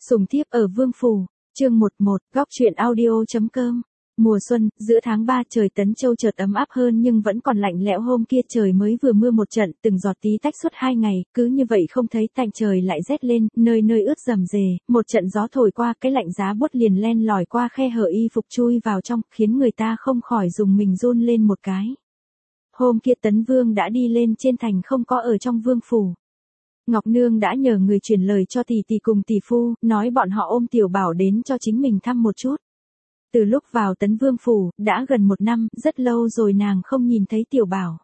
Sùng thiếp ở Vương Phủ, chương 11, góc truyện audio.com. Mùa xuân, giữa tháng 3 trời Tấn Châu chợt ấm áp hơn nhưng vẫn còn lạnh lẽo. Hôm kia trời mới vừa mưa một trận, từng giọt tí tách suốt 2 ngày, cứ như vậy không thấy tạnh, trời lại rét lên, nơi nơi ướt rầm rề, một trận gió thổi qua, cái lạnh giá buốt liền len lỏi qua khe hở y phục chui vào trong, khiến người ta không khỏi dùng mình run lên một cái. Hôm kia Tấn Vương đã đi lên trên thành, không có ở trong Vương Phủ. Ngọc Nương đã nhờ người truyền lời cho tỷ tỷ cùng tỷ phu, nói bọn họ ôm Tiểu Bảo đến cho chính mình thăm một chút. Từ lúc vào Tấn Vương Phủ, đã gần 1 năm, rất lâu rồi nàng không nhìn thấy Tiểu Bảo.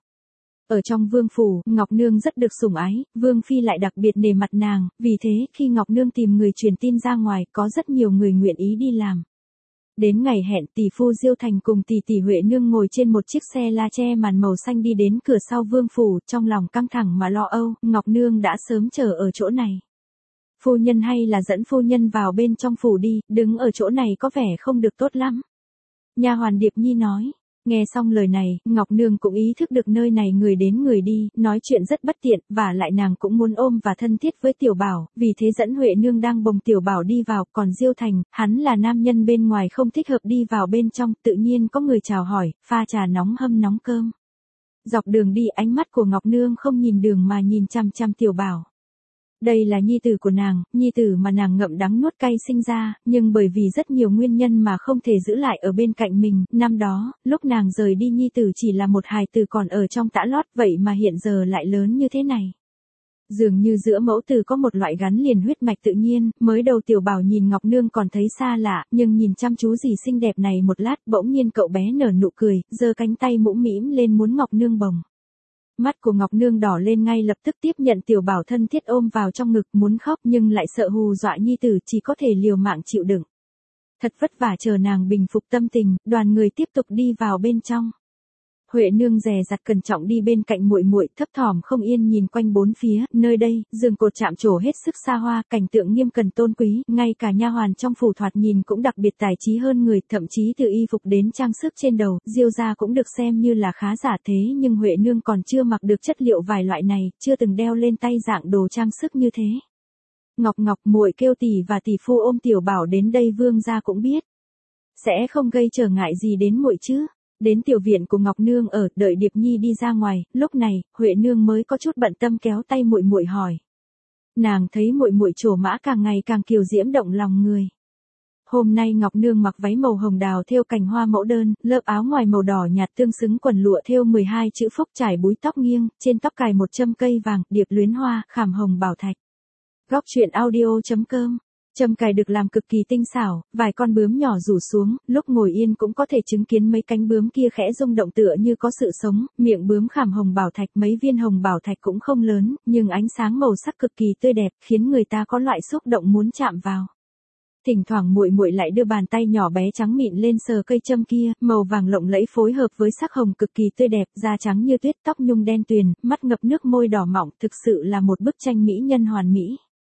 Ở trong Vương Phủ, Ngọc Nương rất được sủng ái, Vương Phi lại đặc biệt nể mặt nàng, vì thế khi Ngọc Nương tìm người truyền tin ra ngoài, có rất nhiều người nguyện ý đi làm. Đến ngày hẹn, tỷ phu Diêu Thành cùng tỷ tỷ Huệ Nương ngồi trên một chiếc xe la che màn màu xanh đi đến cửa sau Vương Phủ, trong lòng căng thẳng mà lo âu, Ngọc Nương đã sớm chờ ở chỗ này. Phu nhân hay là dẫn phu nhân vào bên trong phủ đi, đứng ở chỗ này có vẻ không được tốt lắm. Nha hoàn Điệp Nhi nói. Nghe xong lời này, Ngọc Nương cũng ý thức được nơi này người đến người đi, nói chuyện rất bất tiện, và lại nàng cũng muốn ôm và thân thiết với Tiểu Bảo, vì thế dẫn Huệ Nương đang bồng Tiểu Bảo đi vào, còn Diêu Thành, hắn là nam nhân bên ngoài không thích hợp đi vào bên trong, tự nhiên có người chào hỏi, pha trà nóng hâm nóng cơm. Dọc đường đi, ánh mắt của Ngọc Nương không nhìn đường mà nhìn chăm chăm Tiểu Bảo. Đây là nhi tử của nàng, nhi tử mà nàng ngậm đắng nuốt cay sinh ra, nhưng bởi vì rất nhiều nguyên nhân mà không thể giữ lại ở bên cạnh mình, năm đó, lúc nàng rời đi nhi tử chỉ là một hài tử còn ở trong tã lót, vậy mà hiện giờ lại lớn như thế này. Dường như giữa mẫu tử có một loại gắn liền huyết mạch tự nhiên, mới đầu Tiểu Bảo nhìn Ngọc Nương còn thấy xa lạ, nhưng nhìn chăm chú dì xinh đẹp này một lát, bỗng nhiên cậu bé nở nụ cười, giơ cánh tay mũm mĩm lên muốn Ngọc Nương bồng. Mắt của Ngọc Nương đỏ lên, ngay lập tức tiếp nhận Tiểu Bảo thân thiết ôm vào trong ngực, muốn khóc nhưng lại sợ hù dọa nhi tử, chỉ có thể liều mạng chịu đựng. Thật vất vả chờ nàng bình phục tâm tình, đoàn người tiếp tục đi vào bên trong. Huệ Nương dè dặt cẩn trọng đi bên cạnh muội muội, thấp thỏm không yên nhìn quanh bốn phía, nơi đây, giường cột chạm trổ hết sức xa hoa, cảnh tượng nghiêm cẩn tôn quý, ngay cả nha hoàn trong phủ thoạt nhìn cũng đặc biệt tài trí hơn người, thậm chí từ y phục đến trang sức trên đầu, Diêu gia cũng được xem như là khá giả, thế nhưng Huệ Nương còn chưa mặc được chất liệu vải loại này, chưa từng đeo lên tay dạng đồ trang sức như thế. Ngọc Ngọc, muội kêu tỷ và tỷ phu ôm Tiểu Bảo đến đây, Vương gia cũng biết. Sẽ không gây trở ngại gì đến muội chứ? Đến tiểu viện của Ngọc Nương ở, đợi Điệp Nhi đi ra ngoài, lúc này, Huệ Nương mới có chút bận tâm kéo tay muội muội hỏi. Nàng thấy muội muội trổ mã càng ngày càng kiều diễm động lòng người. Hôm nay Ngọc Nương mặc váy màu hồng đào thêu cành hoa mẫu đơn, lớp áo ngoài màu đỏ nhạt tương xứng, quần lụa thêu 12 chữ phúc, trải búi tóc nghiêng, trên tóc cài một châm cây vàng, điệp luyến hoa, khảm hồng bảo thạch. Góc truyện audio.com. Châm cài được làm cực kỳ tinh xảo, vài con bướm nhỏ rủ xuống, lúc ngồi yên cũng có thể chứng kiến mấy cánh bướm kia khẽ rung động tựa như có sự sống, miệng bướm khảm hồng bảo thạch, mấy viên hồng bảo thạch cũng không lớn, nhưng ánh sáng màu sắc cực kỳ tươi đẹp, khiến người ta có loại xúc động muốn chạm vào. Thỉnh thoảng muội muội lại đưa bàn tay nhỏ bé trắng mịn lên sờ cây châm kia, màu vàng lộng lẫy phối hợp với sắc hồng cực kỳ tươi đẹp, da trắng như tuyết, tóc nhung đen tuyền, mắt ngập nước, môi đỏ mọng, thực sự là một bức tranh mỹ nhân hoàn mỹ.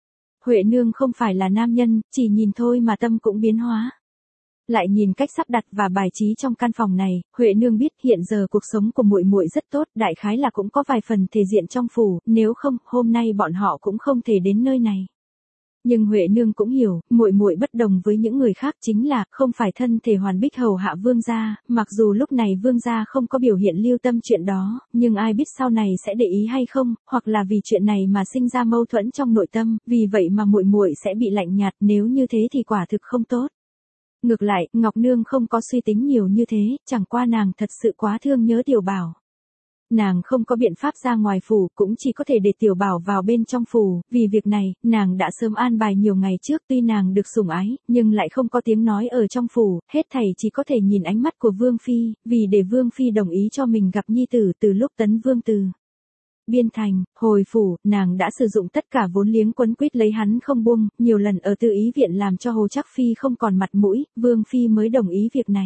Huệ Nương không phải là nam nhân, chỉ nhìn thôi mà tâm cũng biến hóa. Lại nhìn cách sắp đặt và bài trí trong căn phòng này, Huệ Nương biết hiện giờ cuộc sống của muội muội rất tốt, đại khái là cũng có vài phần thể diện trong phủ, nếu không, hôm nay bọn họ cũng không thể đến nơi này. Nhưng Huệ Nương cũng hiểu, muội muội bất đồng với những người khác, chính là không phải thân thể hoàn bích hầu hạ Vương gia, mặc dù lúc này Vương gia không có biểu hiện lưu tâm chuyện đó, nhưng ai biết sau này sẽ để ý hay không, hoặc là vì chuyện này mà sinh ra mâu thuẫn trong nội tâm, vì vậy mà muội muội sẽ bị lạnh nhạt, nếu như thế thì quả thực không tốt. Ngược lại, Ngọc Nương không có suy tính nhiều như thế, chẳng qua nàng thật sự quá thương nhớ Tiểu Bảo. Nàng không có biện pháp ra ngoài phủ, cũng chỉ có thể để Tiểu Bảo vào bên trong phủ, vì việc này, nàng đã sớm an bài nhiều ngày trước, tuy nàng được sủng ái, nhưng lại không có tiếng nói ở trong phủ, hết thảy chỉ có thể nhìn ánh mắt của Vương Phi, vì để Vương Phi đồng ý cho mình gặp nhi tử từ lúc Tấn Vương từ biên thành, hồi phủ, nàng đã sử dụng tất cả vốn liếng quấn quýt lấy hắn không buông, nhiều lần ở Tư Ý viện làm cho Hồ Trác Phi không còn mặt mũi, Vương Phi mới đồng ý việc này.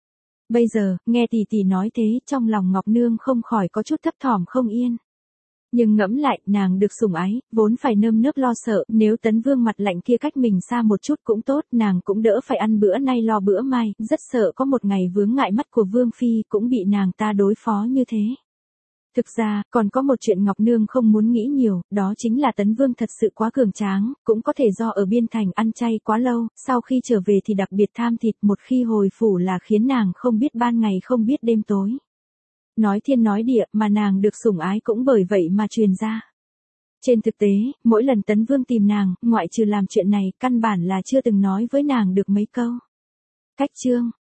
Bây giờ, nghe tỷ tỷ nói thế, trong lòng Ngọc Nương không khỏi có chút thấp thỏm không yên. Nhưng ngẫm lại, nàng được sủng ái, vốn phải nơm nớp lo sợ, nếu Tấn Vương mặt lạnh kia cách mình xa một chút cũng tốt, nàng cũng đỡ phải ăn bữa nay lo bữa mai, rất sợ có một ngày vướng ngại mắt của Vương Phi cũng bị nàng ta đối phó như thế. Thực ra, còn có một chuyện Ngọc Nương không muốn nghĩ nhiều, đó chính là Tấn Vương thật sự quá cường tráng, cũng có thể do ở biên thành ăn chay quá lâu, sau khi trở về thì đặc biệt tham thịt, một khi hồi phủ là khiến nàng không biết ban ngày không biết đêm tối. Nói thiên nói địa mà nàng được sủng ái cũng bởi vậy mà truyền ra. Trên thực tế, mỗi lần Tấn Vương tìm nàng, ngoại trừ làm chuyện này, căn bản là chưa từng nói với nàng được mấy câu. Cách chương